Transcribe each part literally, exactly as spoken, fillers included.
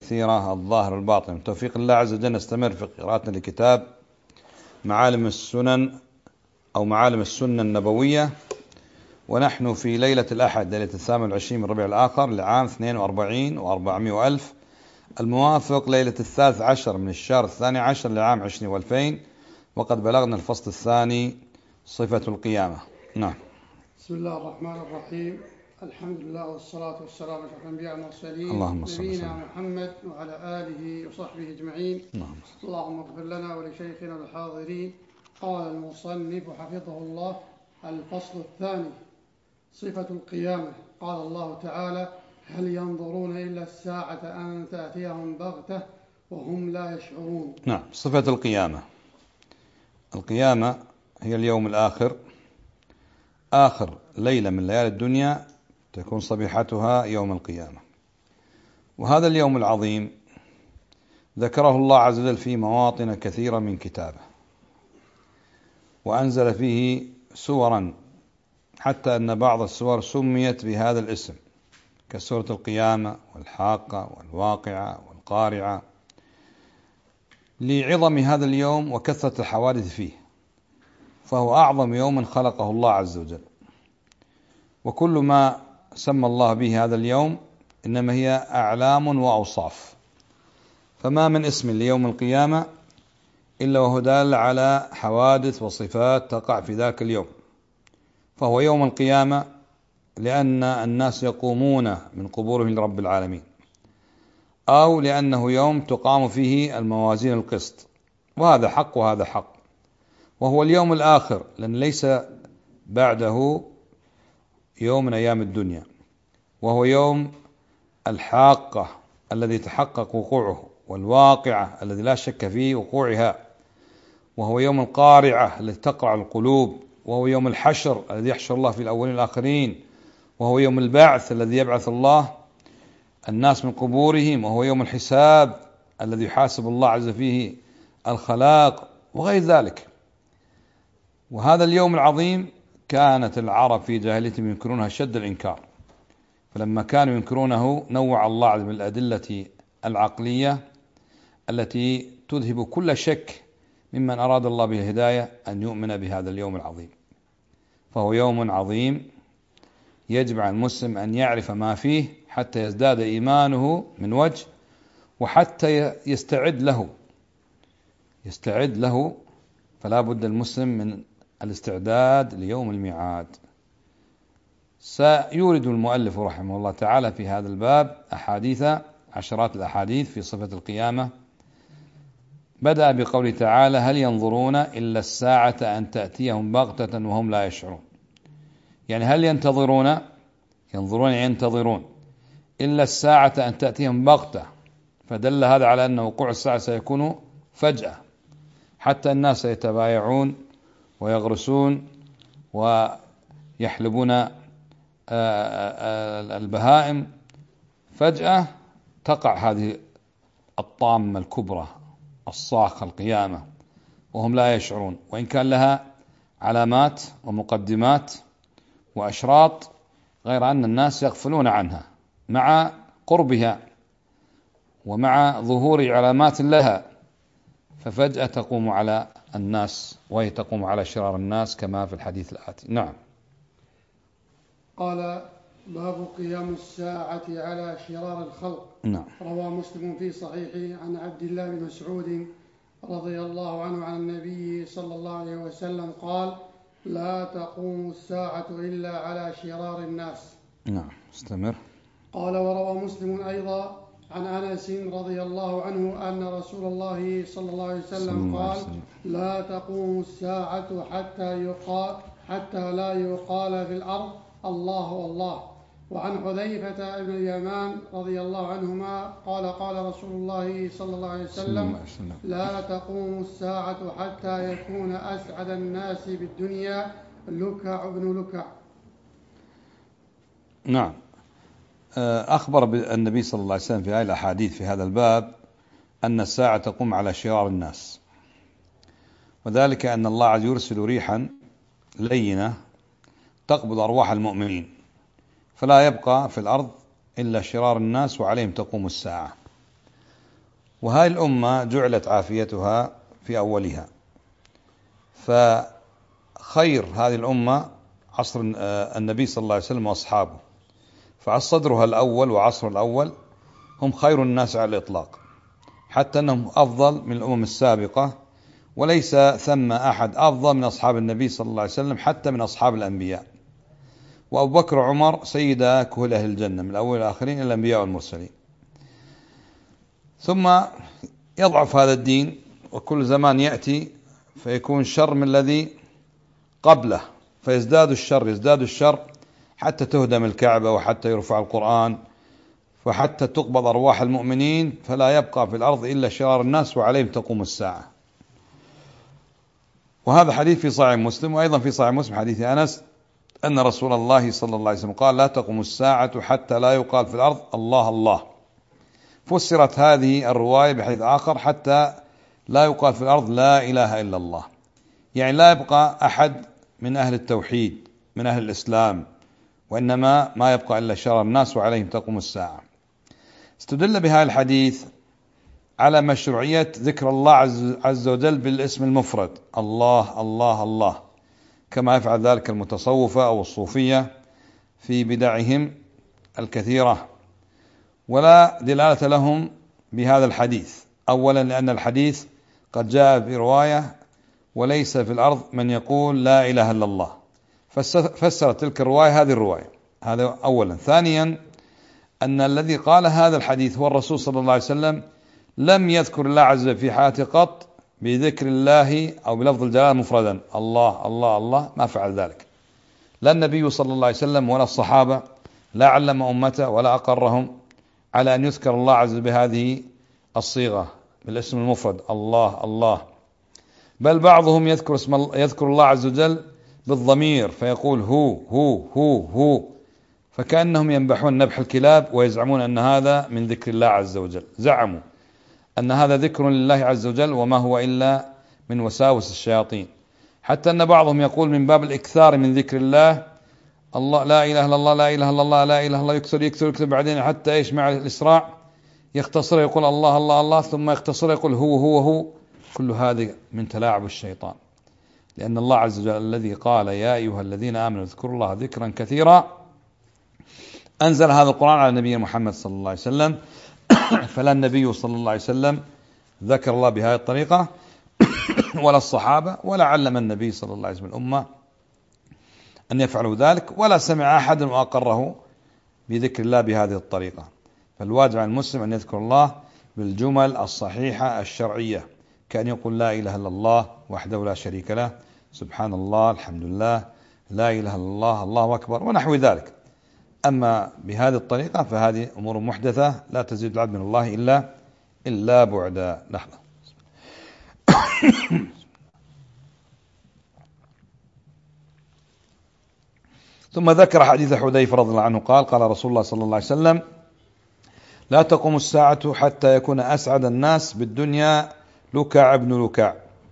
كثيرة الظاهر الباطن. توفيق الله عز وجل نستمر في قراءتنا لكتاب معالم السنن أو معالم السنة النبوية، ونحن في ليلة الأحد ليلة الثامن والعشرين من ربيع الآخر لعام اثنين وأربعين وأربعمائة وألف، الموافق ليلة الثالث عشر من الشهر الثاني عشر لعام عشرين والفين، وقد بلغنا الفصل الثاني صفة القيامة. نعم. بسم الله الرحمن الرحيم. الحمد لله والصلاة والسلام على الأنبياء والمرسلين اللهم صل نبينا وسلم. محمد وعلى آله وصحبه أجمعين. نعم. اللهم اغفر لنا ولشيخنا الحاضرين. قال المصنف حفظه الله: الفصل الثاني صفة القيامة. قال الله تعالى: هل ينظرون إلا الساعة أن تأتيهم بغتة وهم لا يشعرون. نعم. صفة القيامة. القيامة هي اليوم الآخر، آخر ليلة من ليالي الدنيا تكون صبيحتها يوم القيامة. وهذا اليوم العظيم ذكره الله عز وجل في مواطن كثيرة من كتابه، وأنزل فيه سورا حتى أن بعض السور سميت بهذا الاسم، كسورة القيامة والحاقة والواقعة والقارعة، لعظم هذا اليوم وكثرة الحوادث فيه، فهو أعظم يوم خلقه الله عز وجل. وكل ما سمى الله به هذا اليوم إنما هي أعلام وأوصاف، فما من اسم ليوم القيامة إلا وهو دال على حوادث وصفات تقع في ذاك اليوم. فهو يوم القيامة لأن الناس يقومون من قبورهم لرب العالمين، أو لأنه يوم تقام فيه الموازين القسط، وهذا حق وهذا حق. وهو اليوم الآخر لأن ليس بعده يوم من أيام الدنيا، وهو يوم الحاقة الذي تحقق وقوعه، والواقعة الذي لا شك في وقوعها، وهو يوم القارعة التي تقرع القلوب، وهو يوم الحشر الذي يحشر الله في الأولين والآخرين، وهو يوم البعث الذي يبعث الله الناس من قبورهم، وهو يوم الحساب الذي يحاسب الله عز فيه الخلاق، وغير ذلك. وهذا اليوم العظيم كانت العرب في جاهليتهم ينكرونها شد الإنكار، فلما كانوا ينكرونه نوع الله عز وجل بالأدلة العقلية التي تذهب كل شك ممن أراد الله به الهداية أن يؤمن بهذا اليوم العظيم. فهو يوم عظيم يجب على المسلم أن يعرف ما فيه حتى يزداد إيمانه من وجه، وحتى يستعد له يستعد له فلا بد المسلم من الاستعداد ليوم الميعاد. سيورد المؤلف رحمه الله تعالى في هذا الباب أحاديث، عشرات الأحاديث في صفة القيامة. بدأ بقوله تعالى: هل ينظرون إلا الساعة أن تأتيهم بغتة وهم لا يشعرون. يعني هل ينتظرون، ينظرون ينتظرون إلا الساعة أن تأتيهم بغتة، فدل هذا على أن وقوع الساعة سيكون فجأة، حتى الناس يتبايعون ويغرسون ويحلبون البهائم، فجأة تقع هذه الطامة الكبرى الصاخة القيامة وهم لا يشعرون، وإن كان لها علامات ومقدمات وأشراط، غير أن الناس يغفلون عنها مع قربها ومع ظهور علامات لها، ففجأة تقوم على الناس، وهي تقوم على شرار الناس كما في الحديث الآتي. نعم. قال: باب قيام الساعة على شرار الخلق. نعم. روى مسلم في صحيحه عن عبد الله بن مسعود رضي الله عنه عن النبي صلى الله عليه وسلم قال: لا تقوم الساعة إلا على شرار الناس. نعم. استمر. قال: وروى مسلم أيضا عن أنس رضي الله عنه أن رسول الله صلى الله عليه وسلم قال: لا تقوم الساعة حتى يقال حتى لا يقال في الأرض الله الله. وعن حذيفة بن اليمان رضي الله عنهما قال: قال رسول الله صلى الله عليه وسلم: لا تقوم الساعة حتى يكون أسعد الناس بالدنيا لكع بن لكع. نعم. أخبر النبي صلى الله عليه وسلم في هذه الأحاديث في هذا الباب أن الساعة تقوم على شرار الناس، وذلك أن الله عز يرسل ريحا لينة تقبض أرواح المؤمنين، فلا يبقى في الأرض إلا شرار الناس وعليهم تقوم الساعة. وهذه الأمة جعلت عافيتها في أولها، فخير هذه الأمة عصر النبي صلى الله عليه وسلم وأصحابه، فصدرها الأول وعصر الأول هم خير الناس على الإطلاق، حتى أنهم أفضل من الأمم السابقة، وليس ثم أحد أفضل من أصحاب النبي صلى الله عليه وسلم حتى من أصحاب الأنبياء. وأبو بكر وعمر سيدا كهول أهل الجنة من الأول والآخرين إلى الأنبياء والمرسلين. ثم يضعف هذا الدين، وكل زمان يأتي فيكون شر من الذي قبله، فيزداد الشر يزداد الشر حتى تهدم الكعبة، وحتى يرفع القرآن، وحتى تقبض أرواح المؤمنين، فلا يبقى في الأرض إلا شرار الناس وعليهم تقوم الساعة. وهذا حديث في صحيح مسلم، وأيضا في صحيح مسلم حديث أنس أن رسول الله صلى الله عليه وسلم قال: لا تقوم الساعة حتى لا يقال في الأرض الله الله. فسرت هذه الرواية بحديث آخر: حتى لا يقال في الأرض لا إله إلا الله، يعني لا يبقى أحد من أهل التوحيد من أهل الإسلام، وإنما ما يبقى إلا شرار الناس وعليهم تقوم الساعة. استدل بهذا الحديث على مشروعية ذكر الله عز وجل بالاسم المفرد الله الله الله، كما يفعل ذلك المتصوفة أو الصوفية في بدعهم الكثيرة، ولا دلالة لهم بهذا الحديث. أولا لأن الحديث قد جاء في رواية: وليس في الأرض من يقول لا إله إلا الله، فسر تلك الرواية هذه الرواية، هذا أولا. ثانيا أن الذي قال هذا الحديث هو الرسول صلى الله عليه وسلم، لم يذكر الله عز وجل في حياته قط بذكر الله أو بلفظ الجلالة مفردا الله الله الله، ما فعل ذلك لا النبي صلى الله عليه وسلم ولا الصحابة، لا علم أمته ولا أقرهم على أن يذكر الله عز وجل بهذه الصيغة بالاسم المفرد الله الله، بل بعضهم يذكر اسم يذكر الله عز وجل بالضمير فيقول هو هو هو هو، فكأنهم ينبحون نبح الكلاب ويزعمون أن هذا من ذكر الله عز وجل. زعموا أن هذا ذكر لله عز وجل وما هو إلا من وساوس الشياطين، حتى أن بعضهم يقول من باب الإكثار من ذكر الله الله لا إله إلا الله لا إله إلا الله لا إله إلا الله، يكثر يكثر يكثر بعدين حتى إيش مع الإسراع يختصر يقول الله الله الله، ثم يختصر يقول هو هو هو. كل هذه من تلاعب الشيطان، لأن الله عز وجل الذي قال يا أيها الذين آمنوا اذكروا الله ذكرا كثيرا أنزل هذا القرآن على نبي محمد صلى الله عليه وسلم، فلا النبي صلى الله عليه وسلم ذكر الله بهذه الطريقة ولا الصحابة، ولا علم النبي صلى الله عليه وسلم الأمة أن يفعلوا ذلك، ولا سمع أحد وأقره بذكر الله بهذه الطريقة. فالواجب على المسلم أن يذكر الله بالجمل الصحيحة الشرعية، كأن يقول لا إله إلا الله وحده لا شريك له، سبحان الله، الحمد لله، لا إله إلا الله، الله أكبر، ونحو ذلك. أما بهذه الطريقة فهذه أمور محدثة لا تزيد العبد من الله إلا إلا بعدا. لحظة. ثم ذكر حديث حذيفة رضي الله عنه قال: قال رسول الله صلى الله عليه وسلم: لا تقوم الساعة حتى يكون أسعد الناس بالدنيا لكع ابن لكع.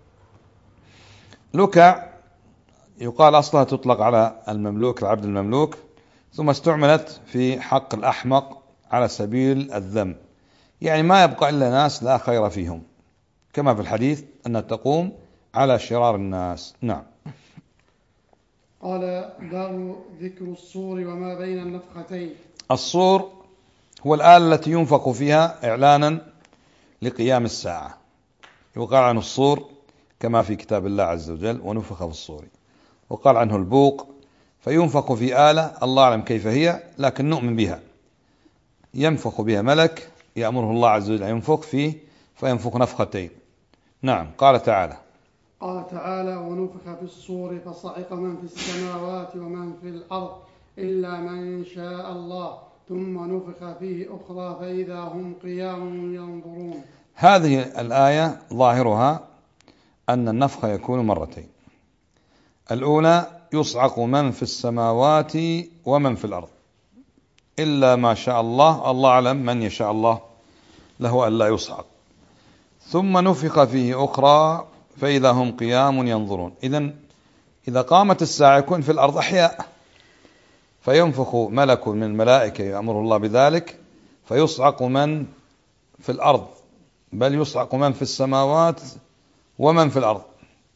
لكع يقال أصلها تطلق على المملوك العبد المملوك، ثم استعملت في حق الأحمق على سبيل الذم، يعني ما يبقى إلا ناس لا خير فيهم، كما في الحديث أن تقوم على شرار الناس. نعم. قال: باب ذكر الصور وما بين النفختين. الصور هو الآلة التي ينفخ فيها إعلانا لقيام الساعة، يقال عنه الصور كما في كتاب الله عز وجل: ونفخ في الصور. وقال عنه البوق، فينفخ في آلة الله أعلم كيف هي، لكن نؤمن بها، ينفخ بها ملك يأمره الله عز وجل ينفخ فيه، فينفخ نفختين. نعم. قال تعالى قال تعالى: ونفخ في الصور فصعق من في السماوات ومن في الأرض إلا من شاء الله ثم نفخ فيه أخرى فإذا هم قيام ينظرون. هذه الآية ظاهرها أن النفخ يكون مرتين. الأولى يصعق من في السماوات ومن في الأرض إلا ما شاء الله، الله أعلم من يشاء الله له ألا يصعق. ثم نفخ فيه أخرى فإذا هم قيام ينظرون. إذن إذا قامت الساعة يكون في الأرض أحياء، فينفخ ملك من الملائكة يأمر الله بذلك، فيصعق من في الأرض بل يصعق من في السماوات ومن في الأرض.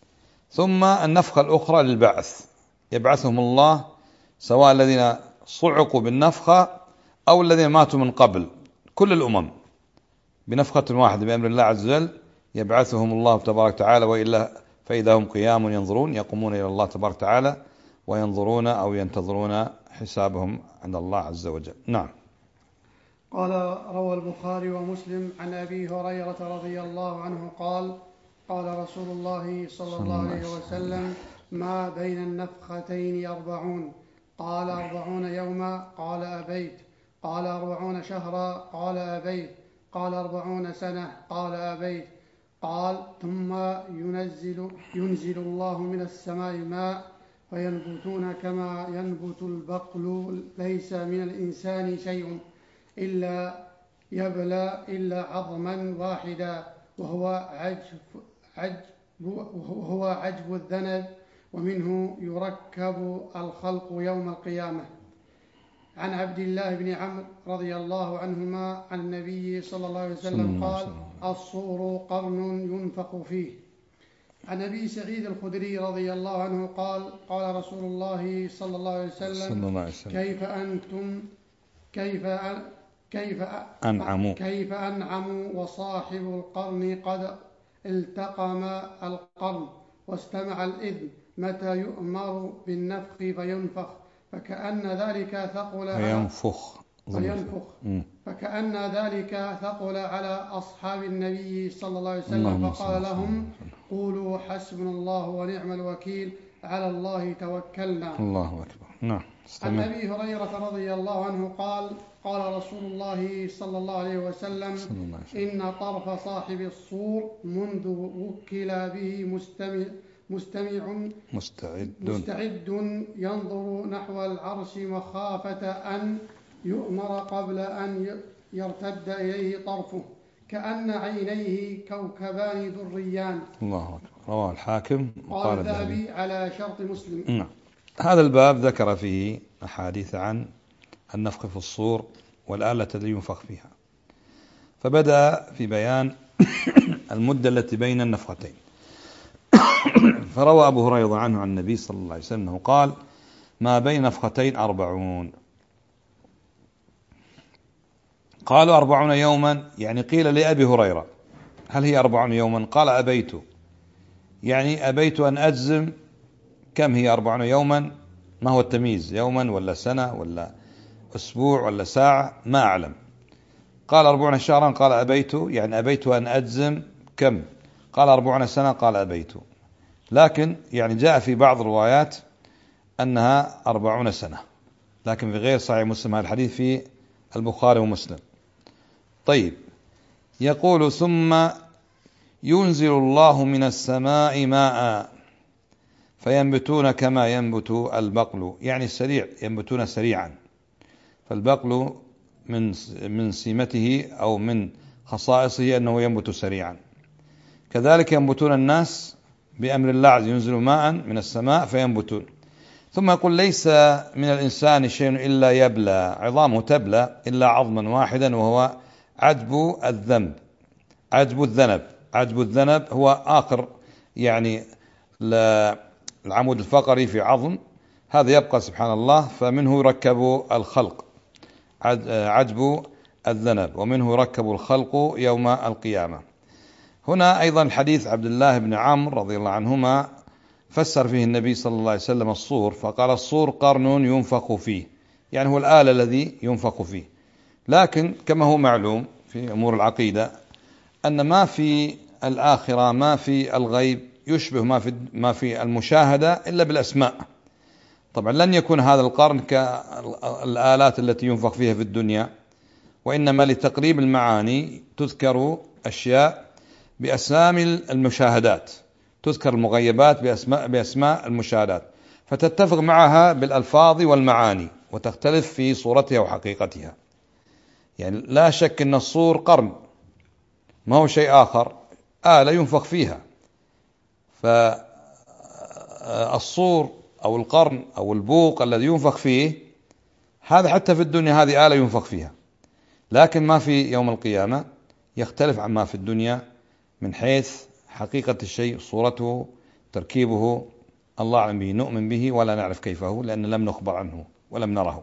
ثم النفخة الأخرى للبعث، يبعثهم الله سواء الذين صعقوا بالنفخة أو الذين ماتوا من قبل، كل الأمم بنفخة واحدة بأمر الله عز وجل يبعثهم الله تبارك وتعالى، وإلا فإذا هم قيام ينظرون، يقومون إلى الله تبارك وتعالى وينظرون أو ينتظرون حسابهم عند الله عز وجل. نعم. قال روى البخاري ومسلم عن أبي هريرة رضي الله عنه قال قال رسول الله صلى الله عليه وسلم: ما بين النفختين أربعون. قال: أربعون يوما. قال: أبيت. قال: أربعون شهرا. قال: أبيت. قال: أربعون سنة. قال: أبيت. قال: ثم ينزل, ينزل الله من السماء ماء فينبتون كما ينبت البقل، ليس من الإنسان شيء إلا يبلى إلا عظما واحدا وهو عجب, عجب, وهو عجب الذنب، ومنه يركب الخلق يوم القيامة. عن عبد الله بن عمرو رضي الله عنهما عن النبي صلى الله عليه وسلم قال: الصور قرن ينفخ فيه. عن أبي سعيد الخدري رضي الله عنه قال: قال رسول الله صلى الله عليه وسلم: كيف أنتم كيف أن كيف أنعموا كيف أنعموا وصاحب القرن قد التقم القرن واستمع الإذن، متى يؤمر بالنفخ فينفخ، فكأن ذلك ثقل فينفخ فينفخ فكأن ذلك ثقل على أصحاب النبي صلى الله عليه وسلم، فقال لهم: قولوا حسبنا الله ونعم الوكيل، على الله توكلنا. الله أكبر. نعم. عن أبي هريرة رضي الله عنه قال: قال رسول الله صلى الله عليه وسلم: إن طرف صاحب الصور منذ وكل به مستمع مستمع مستعد مستعد ينظر نحو العرش مخافة أن يؤمر قبل أن يرتد إليه طرفه، كأن عينيه كوكبان دريان. الله أكبر. رواه الحاكم قال الذهبي على شرط مسلم. نعم. هذا الباب ذكر فيه أحاديث عن النفخ في الصور والآلة التي ينفخ فيها، فبدأ في بيان المدة التي بين النفختين. فروى أبو هريرة عنه عن النبي صلى الله عليه وسلم قال: ما بين نفختين أربعون. قالوا: أربعون يوما، يعني قيل لأبي هريرة: هل هي أربعون يوما؟ قال: أبيت، يعني أبيت أن أجزم كم هي أربعون يوما، ما هو التمييز، يوما ولا سنة ولا أسبوع ولا ساعة، ما أعلم. قال: أربعون شهرا. قال: أبيت، يعني أبيت أن أجزم كم. قال: أربعون سنة. قال: أبيت. لكن يعني جاء في بعض الروايات أنها أربعون سنة، لكن في غير صحيح مسلم هذا الحديث في البخاري ومسلم. طيب، يقول: ثم ينزل الله من السماء ماء فينبتون كما ينبت البقل، يعني سريع، ينبتون سريعا. فالبقل من من سمته أو من خصائصه أنه ينبت سريعا. كذلك ينبتون الناس بأمر الله عز وجل، ينزل ماء من السماء فينبتون. ثم يقول: ليس من الإنسان شيء إلا يبلى، عظامه تبلى إلا عظما واحدا وهو عجب الذنب عجب الذنب عجب الذنب هو آخر يعني العمود الفقري في عظم، هذا يبقى سبحان الله، فمنه يركب الخلق، عجب الذنب، ومنه يركب الخلق يوم القيامة. هنا أيضا الحديث عبد الله بن عمرو رضي الله عنهما فسر فيه النبي صلى الله عليه وسلم الصور، فقال: الصور قرن ينفخ فيه، يعني هو الآلة الذي ينفخ فيه. لكن كما هو معلوم في أمور العقيدة أن ما في الآخرة، ما في الغيب يشبه ما في ما في المشاهدة إلا بالأسماء. طبعا لن يكون هذا القرن كالآلات التي ينفخ فيها في الدنيا، وإنما لتقريب المعاني تذكر أشياء بأسامي المشاهدات، تذكر المغيبات بأسماء بأسماء المشاهدات، فتتفق معها بالألفاظ والمعاني وتختلف في صورتها وحقيقتها. يعني لا شك أن الصور قرن، ما هو شيء آخر، آلة ينفخ فيها. فالصور أو القرن أو البوق الذي ينفخ فيه هذا حتى في الدنيا هذه آلة ينفخ فيها، لكن ما في يوم القيامة يختلف عما في الدنيا من حيث حقيقة الشيء، صورته، تركيبه، الله أعلم به، نؤمن به ولا نعرف كيفه لأن لم نخبر عنه ولم نره.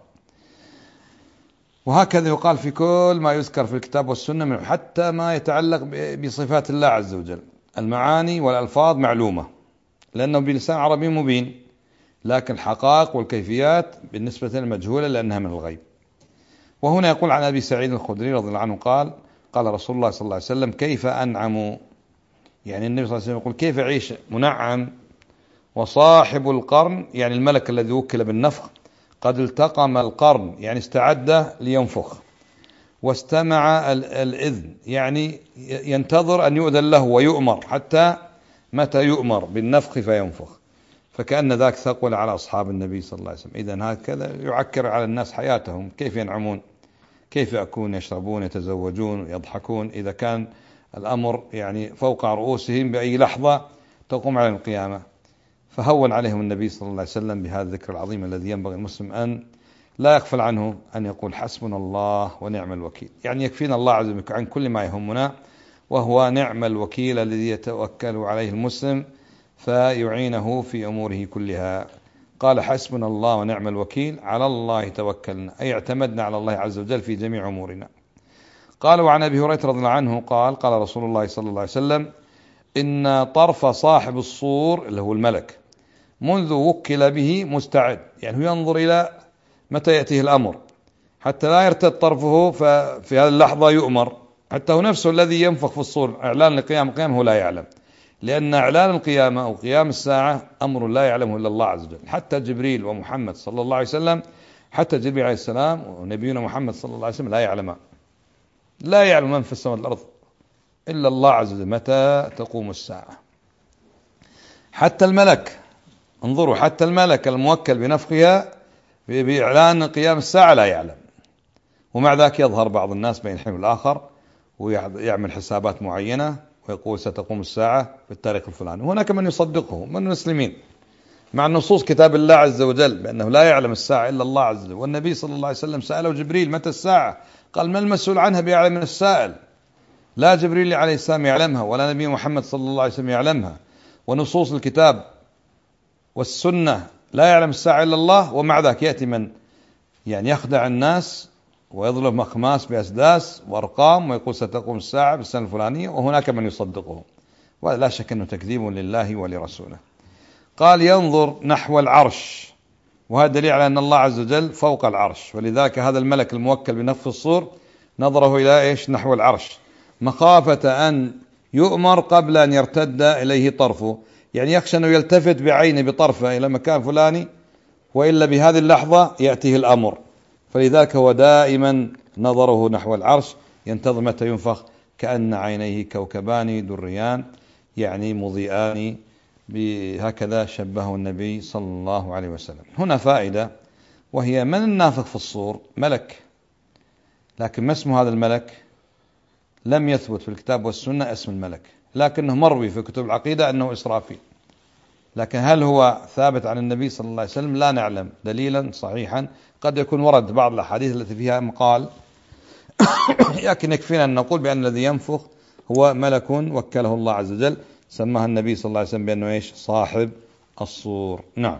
وهكذا يقال في كل ما يذكر في الكتاب والسنة منه، حتى ما يتعلق بصفات الله عز وجل. المعاني والألفاظ معلومة لأنه بلسان عربي مبين، لكن الحقائق والكيفيات بالنسبة لنا مجهولة لأنها من الغيب. وهنا يقول عن أبي سعيد الخدري رضي الله عنه قال قال رسول الله صلى الله عليه وسلم: كيف أنعم، يعني النبي صلى الله عليه وسلم يقول كيف يعيش منعم وصاحب القرن، يعني الملك الذي وكل بالنفخ، قد التقم القرن، يعني استعد لينفخ، واستمع الإذن، يعني ينتظر أن يؤذن له ويؤمر حتى متى يؤمر بالنفخ فينفخ. فكأن ذاك ثقل على أصحاب النبي صلى الله عليه وسلم. إذن هكذا يعكر على الناس حياتهم، كيف ينعمون، كيف يأكلون، يشربون، يتزوجون، يضحكون، إذا كان الأمر يعني فوق رؤوسهم بأي لحظة تقوم على القيامة. فهون عليهم النبي صلى الله عليه وسلم بهذا الذكر العظيم الذي ينبغي المسلم أن لا يغفل عنه، أن يقول حسبنا الله ونعم الوكيل، يعني يكفينا الله عز وجل عن كل ما يهمنا، وهو نعم الوكيل الذي يتوكل عليه المسلم فيعينه في أموره كلها. قال حسبنا الله ونعم الوكيل، على الله توكلنا، أي اعتمدنا على الله عز وجل في جميع أمورنا. قال وعن أبي هريرة رضي الله عنه قال قال رسول الله صلى الله عليه وسلم: إن طرف صاحب الصور اللي هو الملك منذ وكل به مستعد، يعني هو ينظر إلى متى يأتيه الأمر حتى لا يرتد طرفه، ففي هذه اللحظة يؤمر. حتى هو نفسه الذي ينفخ في الصور إعلان لقيام القيامة هو لا يعلم، لأن إعلان القيامة أو قيام الساعة أمر لا يعلمه إلا الله عز وجل. حتى جبريل ومحمد صلى الله عليه وسلم، حتى جبريل عليه السلام ونبينا محمد صلى الله عليه وسلم لا يعلم لا يعلم من في السماء والأرض إلا الله عز وجل متى تقوم الساعة. حتى الملك، انظروا، حتى الملك الموكل بنفخها بإعلان قيام الساعة لا يعلم، ومع ذلك يظهر بعض الناس بين الحين والآخر ويعمل حسابات معينة ويقول ستقوم الساعة في التاريخ الفلاني. هناك من يصدقه من المسلمين مع النصوص كتاب الله عز وجل بأنه لا يعلم الساعة إلا الله عز وجل. والنبي صلى الله عليه وسلم سأله جبريل متى الساعة، قال ما المسؤول عنها بأعلم من السائل، لا جبريل عليه السلام يعلمها ولا نبي محمد صلى الله عليه وسلم يعلمها، ونصوص الكتاب والسنة لا يعلم الساعة إلا الله. ومع ذلك يأتي من يعني يخدع الناس ويضرب مخماس بأسداس وأرقام ويقول ستقوم الساعة بالسنة الفلانية، وهناك من يصدقه، ولا شك أنه تكذيب لله ولرسوله. قال ينظر نحو العرش، وهذا دليل على أن الله عز وجل فوق العرش، ولذلك هذا الملك الموكل بنفخ الصور نظره إلى إيش؟ نحو العرش، مخافة أن يؤمر قبل أن يرتد إليه طرفه، يعني يخشى أنه يلتفت بعينه بطرفه إلى مكان فلاني وإلا بهذه اللحظة يأتيه الأمر، فلذلك هو دائما نظره نحو العرش ينتظر متى ينفخ، كأن عينيه كوكبان دريان يعني مضيئان، بهكذا شبهه النبي صلى الله عليه وسلم. هنا فائدة، وهي من النافخ في الصور؟ ملك، لكن ما اسم هذا الملك؟ لم يثبت في الكتاب والسنة اسم الملك، لكنه مروي في كتب العقيدة أنه إسرافيل، لكن هل هو ثابت عن النبي صلى الله عليه وسلم؟ لا نعلم دليلا صحيحا. قد يكون ورد بعض الأحاديث التي فيها مقال لكن يكفينا أن نقول بأن الذي ينفخ هو ملك وكله الله عز وجل، سماها النبي صلى الله عليه وسلم بأنه إيش؟ صاحب الصور. نعم.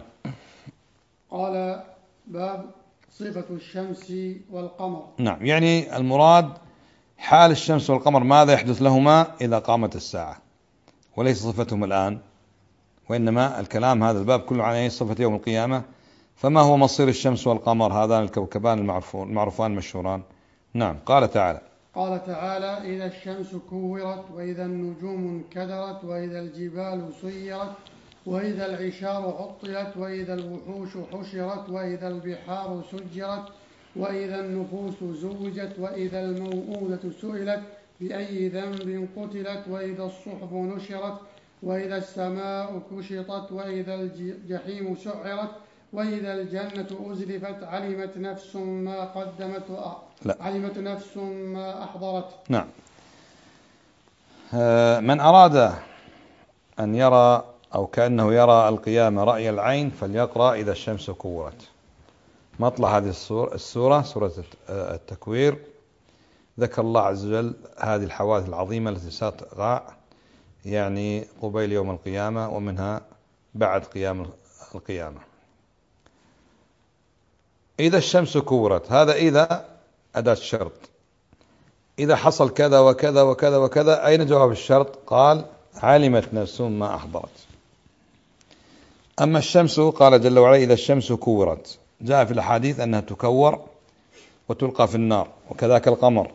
قال باب صفة الشمس والقمر. نعم، يعني المراد حال الشمس والقمر ماذا يحدث لهما إذا قامت الساعة، وليس صفتهم الآن، وإنما الكلام هذا الباب كله عن صفة يوم القيامة. فما هو مصير الشمس والقمر هذان الكوكبان المعروفان المعروفان المشهوران؟ نعم. قال تعالى قال تعالى إذا الشمس كورت وإذا النجوم انكدرت وإذا الجبال سيرت وإذا العشار عطلت وإذا الوحوش حشرت وإذا البحار سجرت وإذا النفوس زوجت وإذا الموءودة سئلت بأي ذنب قتلت وإذا الصحف نشرت وإذا السماء كشطت وإذا الجحيم سعرت وإذا الجنة أزلفت علمت نفس ما قدمت لا. علمت نفس ما أحضرت. نعم. من أراد أن يرى أو كأنه يرى القيامة رأي العين فليقرأ إذا الشمس كورت. مطلع هذه السورة, السورة سورة التكوير ذكر الله عز وجل هذه الحوادث العظيمة التي ستقع يعني قبيل يوم القيامة ومنها بعد قيام القيامة. إذا الشمس كورت، هذا إذا أداة الشرط، إذا حصل كذا وكذا وكذا وكذا، أين جواب الشرط؟ قال علمت نفس ما أحضرت. أما الشمس قال جل وعلا إذا الشمس كورت، جاء في الحديث أنها تكور وتلقى في النار، وكذاك القمر.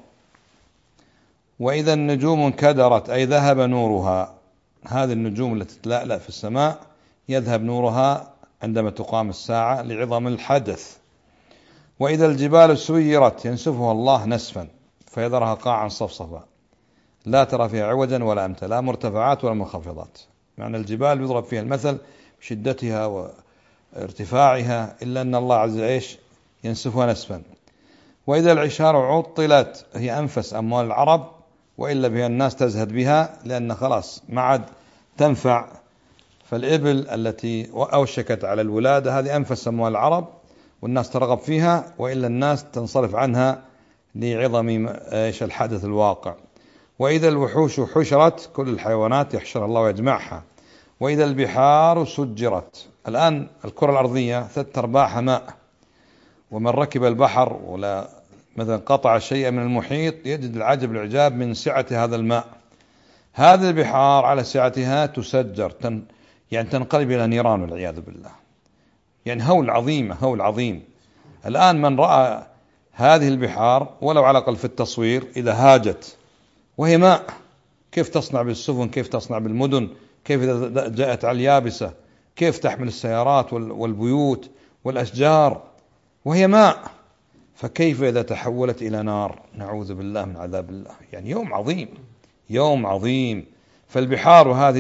وإذا النجوم انكدرت أي ذهب نورها، هذه النجوم التي تتلألأ في السماء يذهب نورها عندما تقام الساعة لعظم الحدث. وإذا الجبال سيرت ينسفها الله نسفا فيذرها قاعا صفصفا لا ترى فيها عوجا ولا أمتا، لا مرتفعات ولا منخفضات. معنى الجبال يضرب فيها المثل بشدتها وارتفاعها، إلا أن الله عز وجل ينسفها نسفا. وإذا العشار عطلت، هي أنفس أموال العرب، وإلا بها الناس تزهد بها لأن خلاص ما عاد تنفع. فالإبل التي أوشكت على الولادة هذه أنفس أموال العرب والناس ترغب فيها، وإلا الناس تنصرف عنها لعظم إيش الحدث الواقع. وإذا الوحوش حشرت، كل الحيوانات يحشر الله ويجمعها. وإذا البحار سجرت، الآن الكرة الأرضية ثلاث أرباعها ماء، ومن ركب البحر ولا مثلا قطع شيئا من المحيط يجد العجب العجاب من سعة هذا الماء. هذه البحار على سعتها تسجر، تن يعني تنقلب إلى نيران والعياذ بالله. يعني هول عظيمة، هول عظيم. الآن من رأى هذه البحار ولو على الأقل في التصوير، إذا هاجت وهي ماء كيف تصنع بالسفن، كيف تصنع بالمدن، كيف إذا جاءت على اليابسة كيف تحمل السيارات والبيوت والأشجار وهي ماء، فكيف إذا تحولت إلى نار؟ نعوذ بالله من عذاب الله. يعني يوم عظيم، يوم عظيم. فالبحار وهذه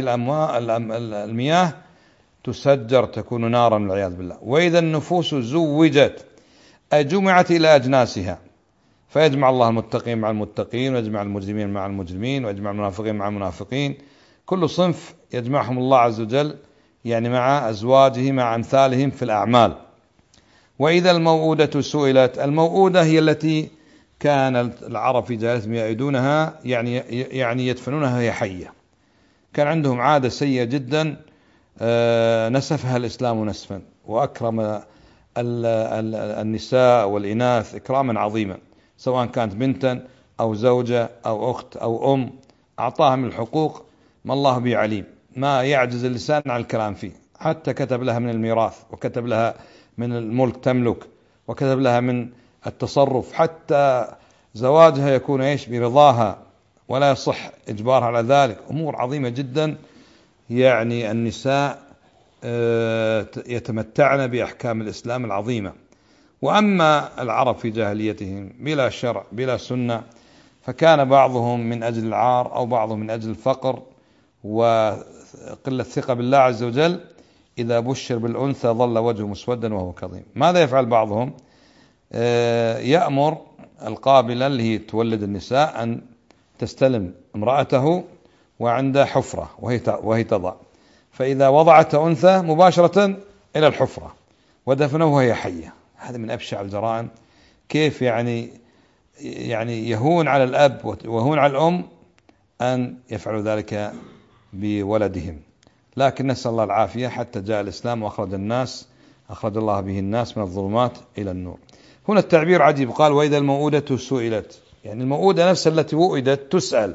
المياه تسجر تكون نارا والعياذ بالله. وإذا النفوس زوجت أي جمعت إلى أجناسها، فيجمع الله المتقين مع المتقين، ويجمع المجرمين مع المجرمين، ويجمع المنافقين مع المنافقين، كل صنف يجمعهم الله عز وجل يعني مع أزواجه مع أمثالهم في الأعمال. وإذا الموءودة سئلت، الموءودة هي التي كان العرب في جاهليتهم يعيدونها، يعني يعني يدفنونها هي حية. كان عندهم عادة سيئة جدا، نسفها الإسلام نسفا، وأكرم النساء والإناث إكراما عظيما، سواء كانت بنتا أو زوجة أو أخت أو أم، أعطاها من الحقوق ما الله به عليم، ما يعجز اللسان عن الكلام فيه. حتى كتب لها من الميراث، وكتب لها من الملك تملك، وكتب لها من التصرف، حتى زواجها يكون إيش برضاها ولا يصح إجبارها على ذلك. أمور عظيمة جدا. يعني النساء يتمتعن بأحكام الإسلام العظيمة. وأما العرب في جاهليتهم بلا شرع بلا سنة، فكان بعضهم من أجل العار أو بعضهم من أجل الفقر وقلة ثقة بالله عز وجل إذا بشر بالأنثى ظل وجهه مسودا وهو كظيم. ماذا يفعل بعضهم؟ يأمر القابلة اللي هي تولد النساء أن تستلم امرأته وعند حفرة وهي تضع، فإذا وضعت أنثى مباشرة إلى الحفرة ودفنوه وهي حية. هذا من أبشع الجرائم. كيف يعني يعني يهون على الأب ويهون على الأم أن يفعلوا ذلك بولدهم. لكن نسأل الله العافية، حتى جاء الإسلام وأخرج الناس أخرج الله به الناس من الظلمات إلى النور. هنا التعبير عجيب، قال وإذا الموءودة سئلت، يعني الموءودة نفسها التي وئدت تسأل،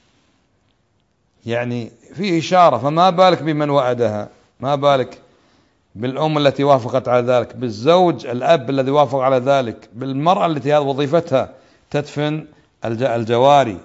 يعني في إشارة. فما بالك بمن وأدها، ما بالك بالأم التي وافقت على ذلك، بالزوج الأب الذي وافق على ذلك، بالمرأة التي هذه وظيفتها تدفن الجواري.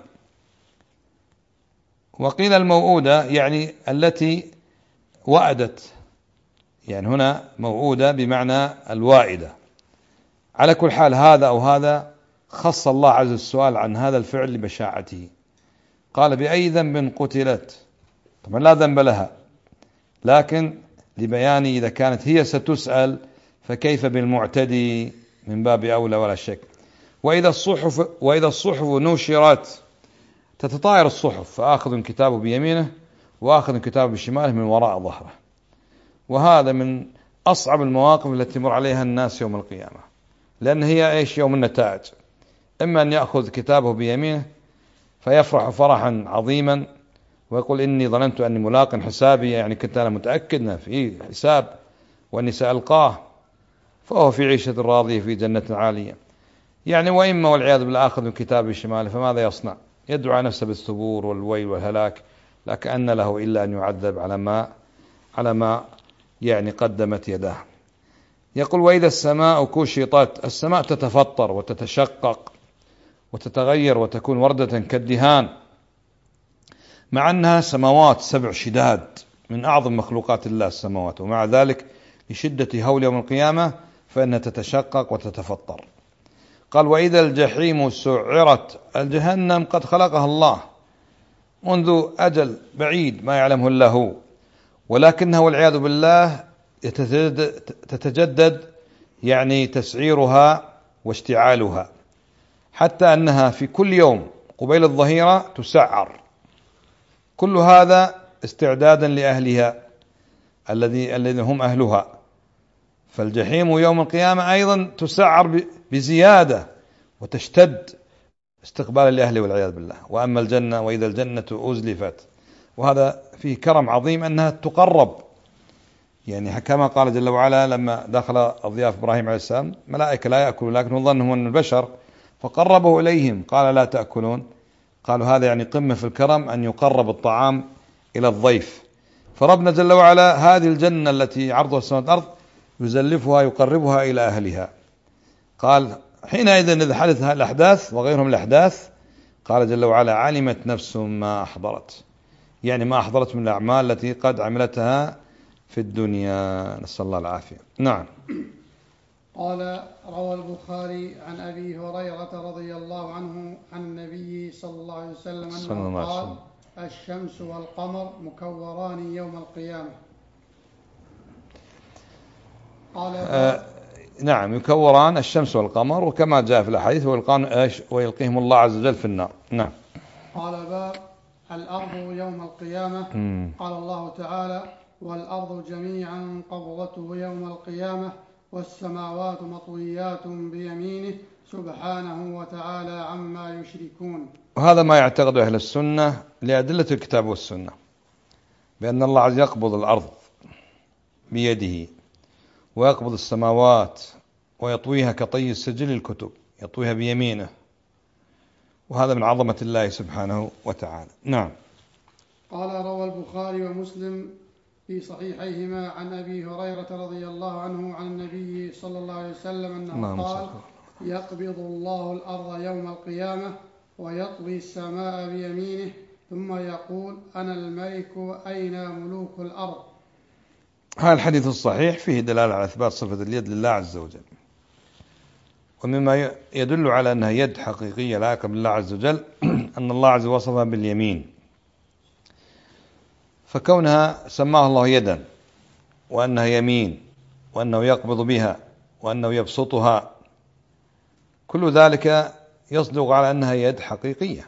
وقيل الموءودة يعني التي وأدت، يعني هنا موءودة بمعنى الوائدة. على كل حال هذا أو هذا خص الله عز وجل السؤال عن هذا الفعل لبشاعته. قال بأي ذنب قتلت، طبعا لا ذنب لها، لكن لبيان إذا كانت هي ستسأل فكيف بالمعتدي من باب أولى ولا شك. وإذا الصحف وإذا الصحف نشرت، تتطاير الصحف، فآخذ كتابه بيمينه وآخذ كتابه بشماله من وراء ظهره. وهذا من أصعب المواقف التي مر عليها الناس يوم القيامة، لأن هي إيش؟ يوم النتائج. إما أن يأخذ كتابه بيمينه فيفرح فرحا عظيما ويقول إني ظننت أني ملاق حسابي، يعني كنت أنا متأكد أن في حساب وأني سألقاه، فهو في عيشة راضية في جنة عالية. يعني وإما والعياذ بالله آخذ من كتابه شماله، فماذا يصنع؟ يدعو نفسه بالثبور والويل والهلاك، لا كأن له إلا أن يعذب على ما على ما يعني قدمت يداه. يقول وإذا السماء كشطت، السماء تتفطر وتتشقق وتتغير وتكون وردة كالدهان، مع أنها سماوات سبع شداد من أعظم مخلوقات الله السماوات، ومع ذلك لشدة هول يوم القيامة فإنها تتشقق وتتفطر. قال وإذا الجحيم سعرت، الجهنم قد خلقها الله منذ أجل بعيد ما يعلمه إلا هو، ولكنها والعياذ بالله تتجدد, تتجدد يعني تسعيرها واشتعالها، حتى أنها في كل يوم قبيل الظهيرة تسعر. كل هذا استعدادا لأهلها الذي الذين هم أهلها. فالجحيم يوم القيامة أيضا تسعر بزيادة وتشتد استقبالا لأهله والعياذ بالله. وأما الجنة وإذا الجنة أزلفت، وهذا فيه كرم عظيم أنها تقرب، يعني كما قال جل وعلا لما دخل أضياف إبراهيم عليه السلام ملائكة لا يأكلون لكن ظنهم أن البشر، فقربه إليهم قال لا تأكلون، قالوا هذا يعني قمة في الكرم أن يقرب الطعام إلى الضيف. فربنا جل وعلا هذه الجنة التي عرضها السماوات والأرض يزلفها يقربها إلى أهلها. قال حينئذ إذا حدث الأحداث وغيرهم الأحداث قال جل وعلا علمت نفس ما أحضرت، يعني ما أحضرت من الأعمال التي قد عملتها في الدنيا، نسأل الله العافية. نعم. قال روى البخاري عن أبي هريرة رضي الله عنه عن النبي صلى الله عليه وسلم أنه قال الشمس والقمر مكوران يوم القيامة. قال آه نعم يكوران الشمس والقمر، وكما جاء في الحديث ويلقيهم الله عز وجل في النار. نعم. قال باب الأرض يوم القيامة. مم. قال الله تعالى والأرض جميعا قبضته يوم القيامة والسماوات مطويات بيمينه سبحانه وتعالى عما يشركون. وهذا ما يعتقد أهل السنة لأدلة الكتاب والسنة، بأن الله عز يقبض الأرض بيده ويقبض السماوات ويطويها كطي السجل الكتب، يطويها بيمينه، وهذا من عظمة الله سبحانه وتعالى. نعم. قال روى البخاري ومسلم في صحيحيهما عن أبي هريرة رضي الله عنه عن النبي صلى الله عليه وسلم أنه قال يقبض الله الأرض يوم القيامة ويطوي السماء بيمينه ثم يقول أنا الملك أين ملوك الأرض. هذا الحديث الصحيح فيه دلالة على إثبات صفة اليد لله عز وجل، ومما يدل على أنها يد حقيقية لائقة بالله عز وجل أن الله عز وجل وصفها باليمين، فكونها سماها الله يدا وأنها يمين وأنه يقبض بها وأنه يبسطها، كل ذلك يصدق على أنها يد حقيقية.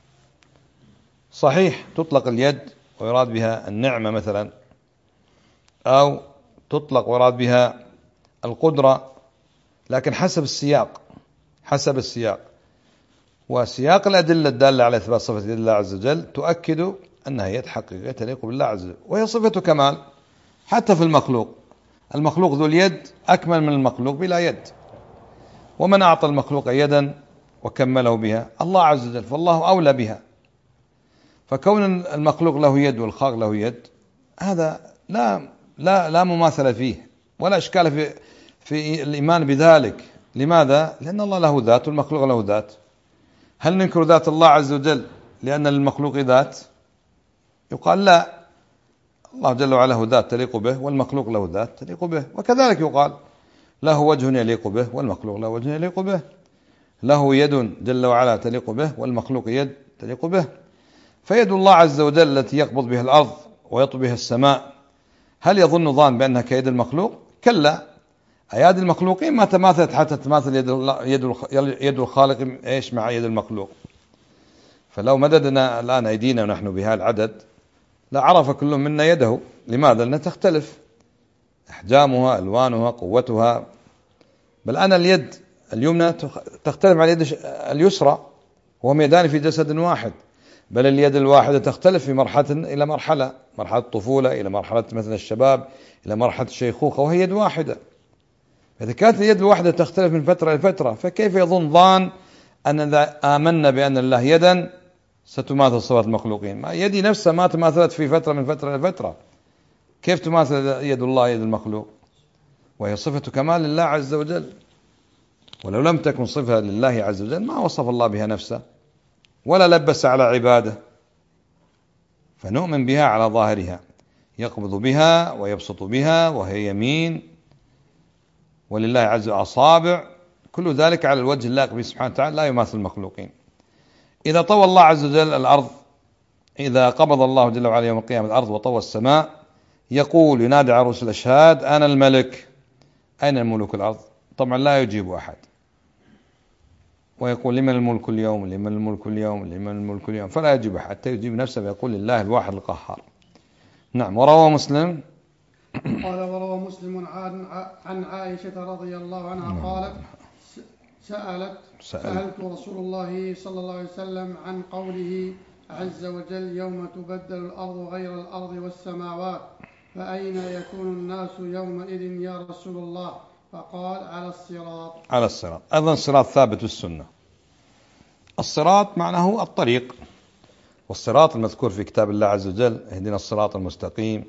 صحيح تطلق اليد ويراد بها النعمة مثلا، أو تطلق ويراد بها القدرة، لكن حسب السياق حسب السياق وسياق الأدلة الدالة على إثبات صفة الله عز وجل تؤكد أنها يد حقيقية تليق بالله عز وجل، وهي صفة كمال. حتى في المخلوق، المخلوق ذو اليد أكمل من المخلوق بلا يد، ومن أعطى المخلوق يدا وكمله بها الله عز وجل، فالله أولى بها. فكون المخلوق له يد والخالق له يد هذا لا لا لا مماثلة فيه ولا إشكال في في الإيمان بذلك. لماذا؟ لأن الله له ذات والمخلوق له ذات. هل ننكر ذات الله عز وجل لأن للمخلوق ذات؟ يقال لا، الله جل وعلا له ذات تليق به والمخلوق له ذات تليق به. وكذلك يقال له وجه يليق به والمخلوق له وجه يليق به، له يد جل وعلا تليق به والمخلوق يد تليق به. فيد الله عز وجل التي يقبض بها الأرض ويطوي بها السماء، هل يظن ظان بأنها كيد المخلوق؟ كلا، أياد المخلوقين ما تماثلت حتى تماثل يد يد الخالق إيش مع يد المخلوق. فلو مددنا الآن أيدينا ونحن بهذا العدد لعرف كل منا يده. لماذا؟ لأنها تختلف أحجامها، ألوانها، قوتها. بل أنا اليد اليمنى تختلف عن اليد اليسرى، وهم يدان في جسد واحد، بل اليد الواحدة تختلف في مرحلة إلى مرحلة، مرحلة الطفولة إلى مرحلة مثلا الشباب إلى مرحلة الشيخوخة، وهي يد واحدة. فإذا كانت اليد الواحدة تختلف من فترة إلى فترة، فكيف يظن ظان أن إذا آمنا بأن الله يدا ستماثل صفات المخلوقين؟ ما يدي نفسها ما تماثلت في فترة من فترة إلى فترة، كيف تماثل يد الله يد المخلوق؟ وهي صفة كمال لله عز وجل، ولو لم تكن صفة لله عز وجل ما وصف الله بها نفسه ولا لبس على عباده. فنؤمن بها على ظاهرها، يقبض بها ويبسط بها، وهي يمين، ولله عز وجل أصابع، كل ذلك على الوجه اللائق به سبحانه وتعالى، لا يماثل المخلوقين. إذا طوى الله عز وجل الأرض، إذا قبض الله جل وعلا يوم القيامة الأرض وطوى السماء، يقول ينادي عروس الأشهاد أنا الملك، أين الملوك الأرض؟ طبعا لا يجيب أحد، ويقول لمن الملك اليوم، لمن الملك اليوم، لمن الملك اليوم، فلا يجيب أحد حتى يجيب نفسه ويقول لله الواحد القهار. نعم. وروى مسلم قال وروى مسلم عن عن عائشة رضي الله عنها قالت سألت سألت رسول الله صلى الله عليه وسلم عن قوله عز وجل يوم تبدل الأرض غير الأرض والسماوات فأين يكون الناس يومئذ يا رسول الله؟ فقال على الصراط. على الصراط. أيضا الصراط ثابت في السنة. الصراط معناه الطريق، والصراط المذكور في كتاب الله عز وجل اهدنا الصراط المستقيم،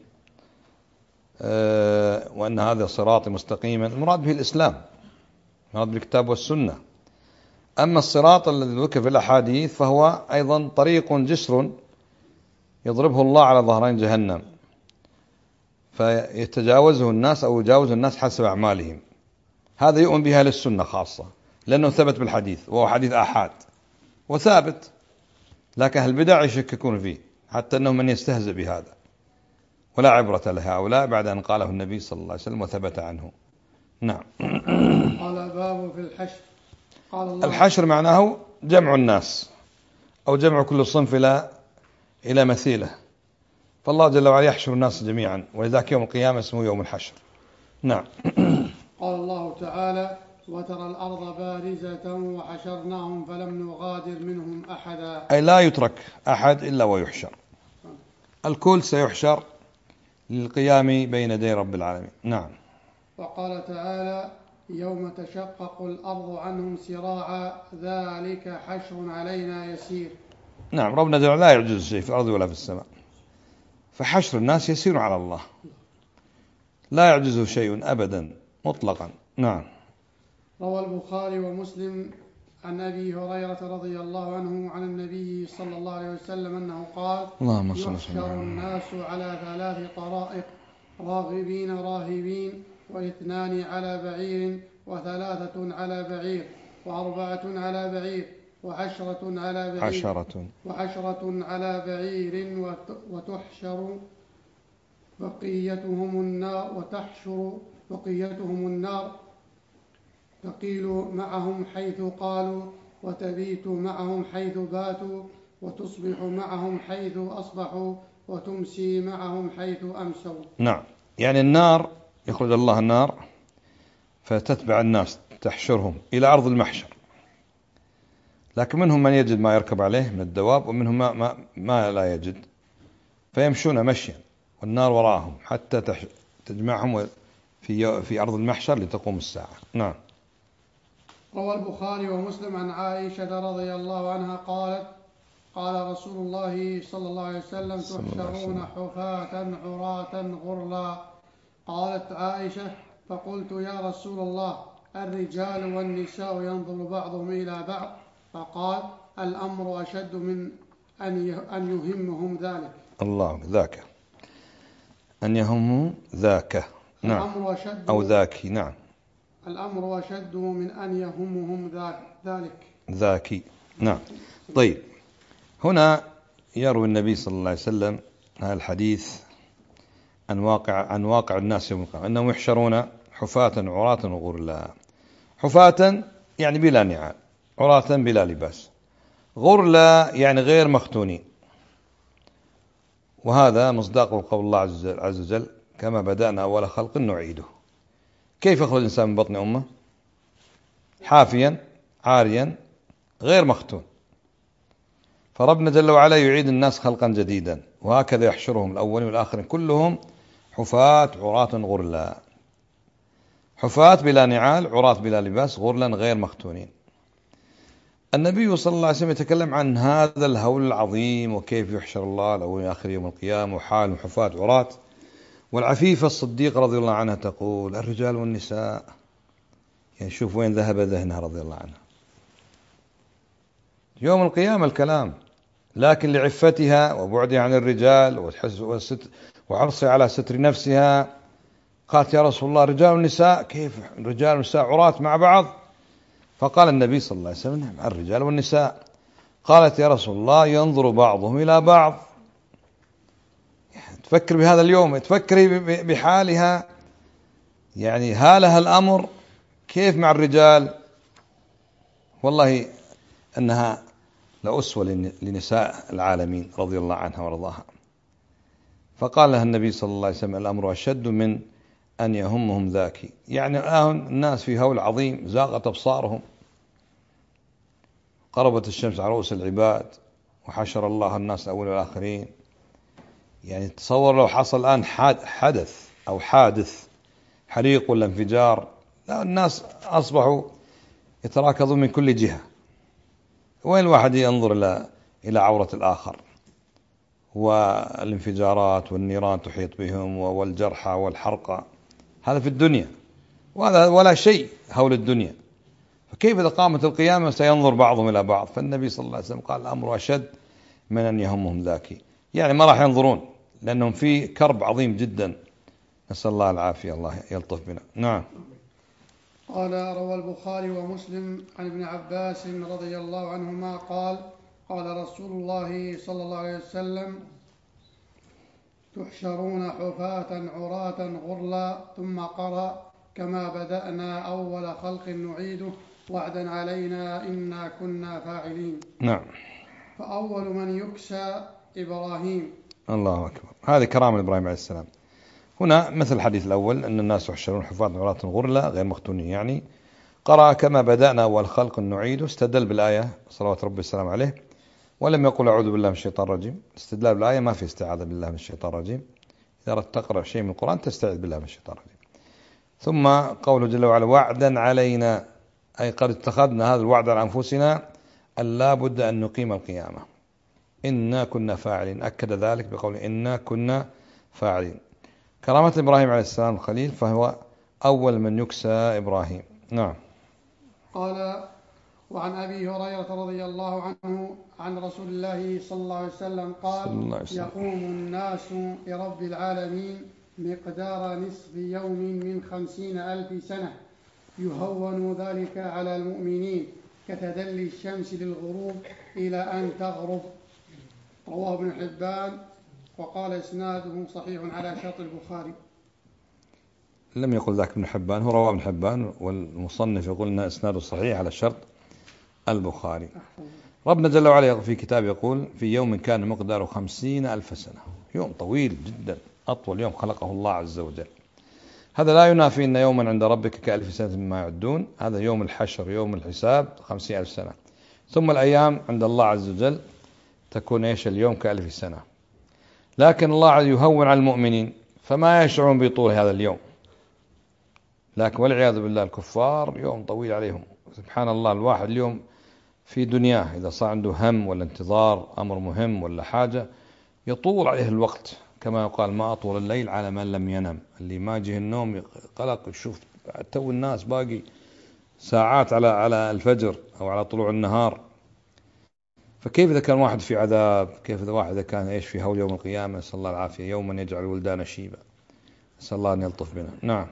أه وأن هذا صراط مستقيما، المراد به الإسلام، المراد بالكتاب والسنة. أما الصراط الذي ذكر في الأحاديث فهو أيضا طريق جسر يضربه الله على ظهرين جهنم، فيتجاوزه الناس أو يجاوز الناس حسب أعمالهم. هذا يؤمن بها للسنة خاصة، لأنه ثبت بالحديث، وهو حديث آحاد وثابت، لكن أهل البدع يشككون فيه، حتى أنه من يستهزئ بهذا، ولا عبرة لهؤلاء بعد أن قاله النبي صلى الله عليه وسلم وثبت عنه. نعم. قال باب في الحشر. قال الله الحشر معناه جمع الناس أو جمع كل صنف إلى إلى مثيله، فالله جل وعلا يحشر الناس جميعا، ولذلك يوم القيامة اسمه يوم الحشر. نعم. قال الله تعالى وترى الأرض بارزة وحشرناهم فلم نغادر منهم أحدا، أي لا يترك أحد إلا ويحشر، الكل سيحشر للقيام بين يدي رب العالمين. نعم. وقال تعالى يوم تشقق الأرض عنهم سراعا ذلك حشر علينا يسير. نعم. ربنا جل وعلا لا يعجز شيء في الأرض ولا في السماء، فحشر الناس يسير على الله، لا يعجزه شيء أبدا مطلقا. نعم. روى البخاري ومسلم عن أبي هريرة رضي الله عنه عن النبي صلى الله عليه وسلم أنه قال يحشر الناس على ثلاث طرائق راغبين راهبين واثنان على بعير وثلاثة على بعير وأربعة على بعير وعشرة على بعير عشرة وعشرة على بعير وتحشر بقيتهم النار وتحشر بقيتهم النار تقيل معهم حيث قالوا وتبيت معهم حيث باتوا وتصبح معهم حيث أصبحوا وتمسي معهم حيث أمسوا. نعم. يعني النار يخرج الله النار فتتبع الناس تحشرهم إلى أرض المحشر، لكن منهم من يجد ما يركب عليه من الدواب، ومنهم ما, ما, ما لا يجد، فيمشون مشيا والنار وراءهم حتى تجمعهم في في أرض المحشر لتقوم الساعة. نعم. روى البخاري ومسلم عن عائشة رضي الله عنها قالت قال رسول الله صلى الله عليه وسلم تحشرون حفاة عراة غرلا. قالت عائشة فقلت يا رسول الله الرجال والنساء ينظر بعضهم إلى بعض؟ فقال الأمر أشد من أن يهمهم ذلك. الله ذاك أن يهمهم ذاك. نعم. الأمر أشد أو ذاك. نعم. الأمر أشد من أن يهمهم ذلك. ذاكي. نعم. طيب، هنا يروي النبي صلى الله عليه وسلم هذا الحديث عن واقع عن واقع الناس يوم القيامة، أنهم يحشرون حفاة عراة غرلا. حفاة يعني بلا نعال، عراة بلا لباس، غرلا يعني غير مختونين. وهذا مصداق قول الله عز وجل كما بدأنا أول خلق نعيده. كيف يخرج الإنسان من بطن أمه؟ حافيا عاريا غير مختون. فربنا جل وعلا يعيد الناس خلقا جديدا، وهكذا يحشرهم الأولين والآخرين كلهم حفاة عراة غرلا، حفاة بلا نعال، عراة بلا لباس، غرلا غير مختونين. النبي صلى الله عليه وسلم يتكلم عن هذا الهول العظيم وكيف يحشر الله الأولين والآخرين يوم القيامة وحال حفاة عراة. والعفيفة الصديق رضي الله عنها تقول: الرجال والنساء، يعني شوف وين ذهب ذهنها رضي الله عنها. يوم القيامة الكلام، لكن لعفتها وبعدها عن الرجال وحرصها على ستر نفسها قالت: يا رسول الله، رجال ونساء، كيف رجال ونساء عراة مع بعض؟ فقال النبي صلى الله عليه وسلم: نعم، الرجال والنساء. قالت: يا رسول الله، ينظر بعضهم إلى بعض. تفكر بهذا اليوم، تفكري بحالها، يعني هالها الأمر كيف مع الرجال. والله أنها لأسوة لنساء العالمين رضي الله عنها ورضاها. فقال لها النبي صلى الله عليه وسلم: الأمر أشد من أن يهمهم ذاك. يعني الآن الناس في هول عظيم، زاغت أبصارهم، قربت الشمس على رؤوس العباد، وحشر الله الناس الأول والآخرين. يعني تصور لو حصل الآن حدث أو حادث حريق ولا انفجار، لا، الناس أصبحوا يتراكضون من كل جهة، وين الواحد ينظر إلى إلى عورة الآخر، والانفجارات والنيران تحيط بهم والجرحى والحرقى. هذا في الدنيا، وهذا ولا شيء هول الدنيا. فكيف إذا قامت القيامة سينظر بعضهم إلى بعض؟ فالنبي صلى الله عليه وسلم قال: الأمر أشد من أن يهمهم ذاك. يعني ما راح ينظرون، لأنهم في كرب عظيم جدا، نسأل الله العافية، الله يلطف بنا. نعم. قال: روى البخاري ومسلم عن ابن عباس رضي الله عنهما قال: قال رسول الله صلى الله عليه وسلم: تحشرون حفاة عراة غرلا. ثم قرأ: كما بدأنا أول خلق نعيده وعدا علينا إنا كنا فاعلين. نعم. فأول من يكسى إبراهيم. الله أكبر. هذه كرامة إبراهيم عليه السلام. هنا مثل الحديث الأول أن الناس يحشرون حفاة عراة غرلا غير مختونين، يعني قرأ كما بدأنا أول خلق نعيده، استدل بالآية صلوات ربي والسلام عليه، ولم يقل أعوذ بالله من الشيطان الرجيم. استدلال بالآية ما في استعاذة بالله من الشيطان الرجيم. إذا أردت تقرأ شيء من القرآن تستعيذ بالله من الشيطان الرجيم. ثم قوله جل وعلا: وعدا علينا، أي قد اتخذنا هذا الوعد على أنفسنا أن لا بد أن نقيم القيامة، إنا كنا فاعلين. أكد ذلك بقول إنا كنا فاعلين. كرامة إبراهيم عليه السلام الخليل، فهو أول من يكسى إبراهيم. نعم. قال: وعن أبي هريرة رضي الله عنه عن رسول الله صلى الله عليه وسلم قال: الله عليه وسلم. يقوم الناس لرب العالمين مقدار نصف يوم من خمسين ألف سنة، يهون ذلك على المؤمنين كتدلي الشمس للغروب إلى أن تغرب. رواه ابن حبان، وقال إسناده صحيح على شرط البخاري. لم يقل ذاك ابن حبان، هو رواه ابن حبان، والمصنف يقول أن إسناده صحيح على شرط البخاري. ربنا جل وعلا في كتاب يقول: في يوم كان مقداره خمسين ألف سنة، يوم طويل جدا، أطول يوم خلقه الله عز وجل. هذا لا ينافي أن يوما عند ربك كألف سنة مما يعدون. هذا يوم الحشر، يوم الحساب، خمسين ألف سنة. ثم الأيام عند الله عز وجل تكون إيش؟ اليوم كألف سنة. لكن الله يهون على المؤمنين فما يشعرون بطول هذا اليوم، لكن والعياذ بالله الكفار يوم طويل عليهم. سبحان الله، الواحد اليوم في دنياه إذا صار عنده هم ولا انتظار أمر مهم ولا حاجة يطول عليه الوقت، كما يقال: ما أطول الليل على من لم ينم. اللي ما جه النوم قلق، يشوف تو الناس باقي ساعات على على الفجر أو على طلوع النهار. فكيف إذا كان واحد في عذاب؟ كيف إذا واحد إذا كان إيش في هول يوم القيامة؟ نسأل الله العافية. يوما يجعل الولدان شيبا، نسأل الله أن يلطف بنا. نعم.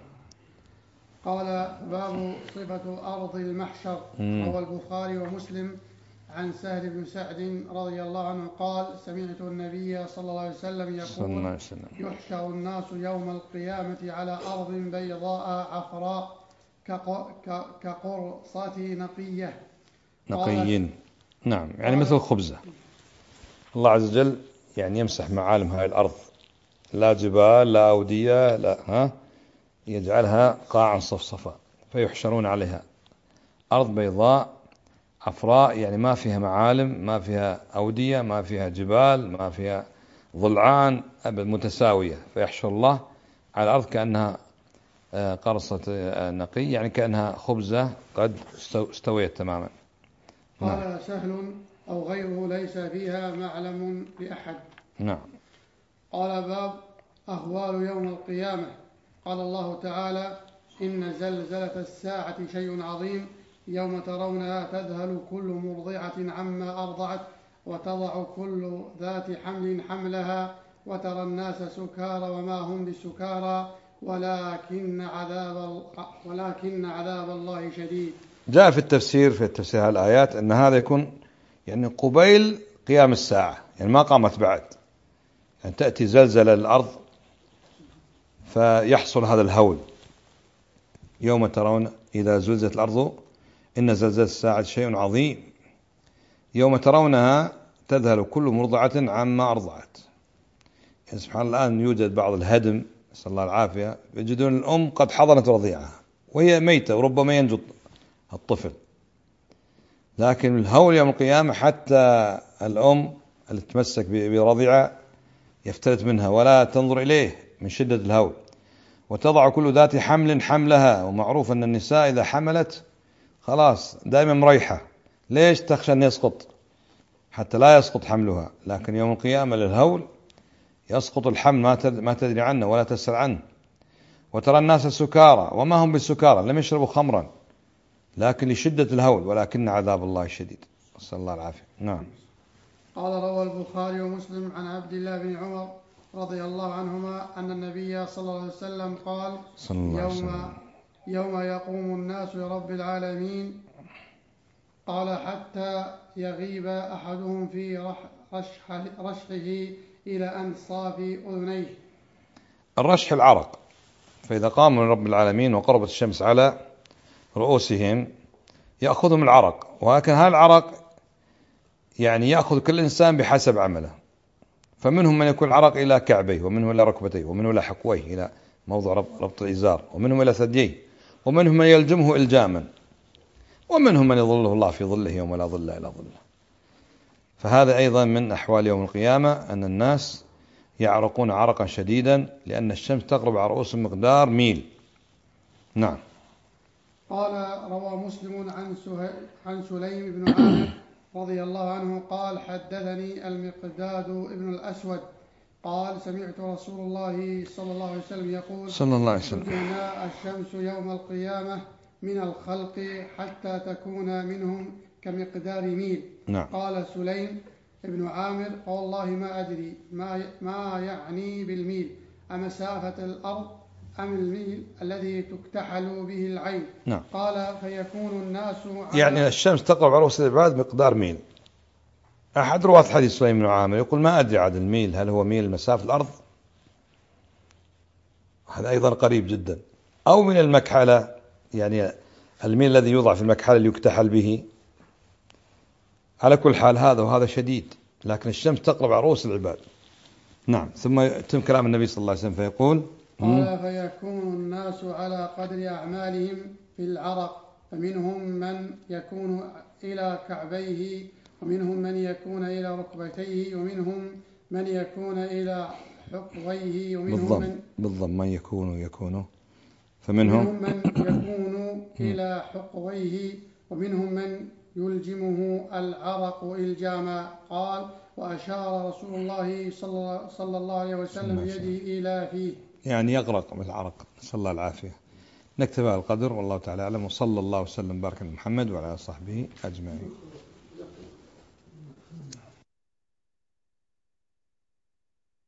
قال: باب صفة أرض المحشر. روى البخاري ومسلم عن سهل بن سعد رضي الله عنه قال: سمعت النبي صلى الله عليه وسلم يقول: يحشر الناس يوم القيامة على أرض بيضاء عفراء كقرصة نقية. نقيين. نعم، يعني مثل خبزة. الله عز وجل يعني يمسح معالم هذه الأرض، لا جبال لا أودية لا ها، يجعلها قاعا صفصفا، فيحشرون عليها أرض بيضاء عفراء، يعني ما فيها معالم، ما فيها أودية، ما فيها جبال، ما فيها ضلعان، أبد متساوية. فيحشر الله على الأرض كأنها قرصة نقي، يعني كأنها خبزة قد استويت تماما. قال نعم. سهل أو غيره ليس فيها معلم لأحد. نعم. قال باب أهوال يوم القيامة. قال الله تعالى: إن زلزلة الساعة شيء عظيم يوم ترونها تذهل كل مرضعة عما أرضعت وتضع كل ذات حمل حملها وترى الناس سكارى وما هم بسكارى ولكن عذاب ولكن عذاب الله شديد. جاء في التفسير في تفسير الآيات أن هذا يكون يعني قبيل قيام الساعة، يعني ما قامت بعد، يعني تأتي زلزلة الأرض فيحصل هذا الهول. يوم ترون إذا زلزلت الأرض إن زلزلة الساعة شيء عظيم يوم ترونها تذهل كل مرضعة عما أرضعت. يعني سبحان الله، الآن يوجد بعض الهدم نسأل الله العافية، يجدون الأم قد حضنت رضيعها وهي ميتة وربما ينجو الطفل، لكن الهول يوم القيامة حتى الأم اللي تمسك برضيعة يفتلت منها ولا تنظر إليه من شدة الهول. وتضع كل ذات حمل حملها، ومعروف أن النساء إذا حملت خلاص دائما مريحة، ليش؟ تخشى أن يسقط حتى لا يسقط حملها. لكن يوم القيامة للهول يسقط الحمل ما تدري عنه ولا تسأل عنه. وترى الناس سكارى وما هم بالسكارى، لم يشربوا خمرا لكن لشدة الهول ولكن عذاب الله شديد، نسأل الله العافية. نعم. قال روى البخاري ومسلم عن عبد الله بن عمر رضي الله عنهما أن النبي صلى الله عليه وسلم قال: يوم يوم يقوم الناس لرب العالمين، قال: حتى يغيب أحدهم في رشحه, رشحه إلى أنصاف أذنيه. الرشح العرق، فإذا قاموا لرب العالمين وقربت الشمس على رؤوسهم يأخذهم العرق، ولكن هذا العرق يعني يأخذ كل إنسان بحسب عمله، فمنهم من يكون العرق إلى كعبيه، ومنهم إلى ركبتيه، ومنهم إلى حقويه إلى موضع ربط الإزار، ومنهم إلى ثدييه، ومنهم من يلجمه إلجاما، ومنهم من يظله الله في ظله يوم لا ظل إلا ظله. فهذا أيضا من أحوال يوم القيامة، أن الناس يعرقون عرقا شديدا لأن الشمس تغرب على رؤوسهم مقدار ميل. نعم. قال روى مسلم عن عن سليم بن عامر رضي الله عنه قال: حدثني المقداد ابن الأسود قال: سمعت رسول الله صلى الله عليه وسلم يقول: صلى الله عليه وسلم: تدنى الشمس يوم القيامة من الخلق حتى تكون منهم كمقدار ميل. نعم. قال سليم ابن عامر: والله ما أدري ما ما يعني بالميل، أمسافة الأرض أم الميل الذي تكتحل به العين؟ نعم. قال: فيكون الناس يعني الشمس تقرب على رؤوس العباد مقدار ميل. أحد رواة حديث سليم بن عامر يقول: ما أدري عاد الميل هل هو ميل مسافة الأرض، هذا أيضا قريب جدا، أو من المكحلة، يعني الميل الذي يوضع في المكحلة اللي يكتحل به. على كل حال هذا وهذا شديد، لكن الشمس تقرب على رؤوس العباد. نعم. ثم يتم كلام النبي صلى الله عليه وسلم فيقول: قال: فيكون الناس على قدر أعمالهم في العرق، فمنهم من يكون إلى كعبيه، ومنهم من يكون إلى ركبتيه، ومنهم من يكون إلى حقويه، ومنهم بالضم. من بالضم من يكون يكون فمنهم من يكون إلى حقويه، ومنهم من يلجمه العرق إلجاما. قال: وأشار رسول الله صلى الله عليه وسلم بيده إلى فيه، يعني يغرق بالعرق، نسأل الله العافية. نكتفي القدر، والله تعالى أعلم، وصلى الله وسلم بارك على محمد وعلى آله وصحبه أجمعين.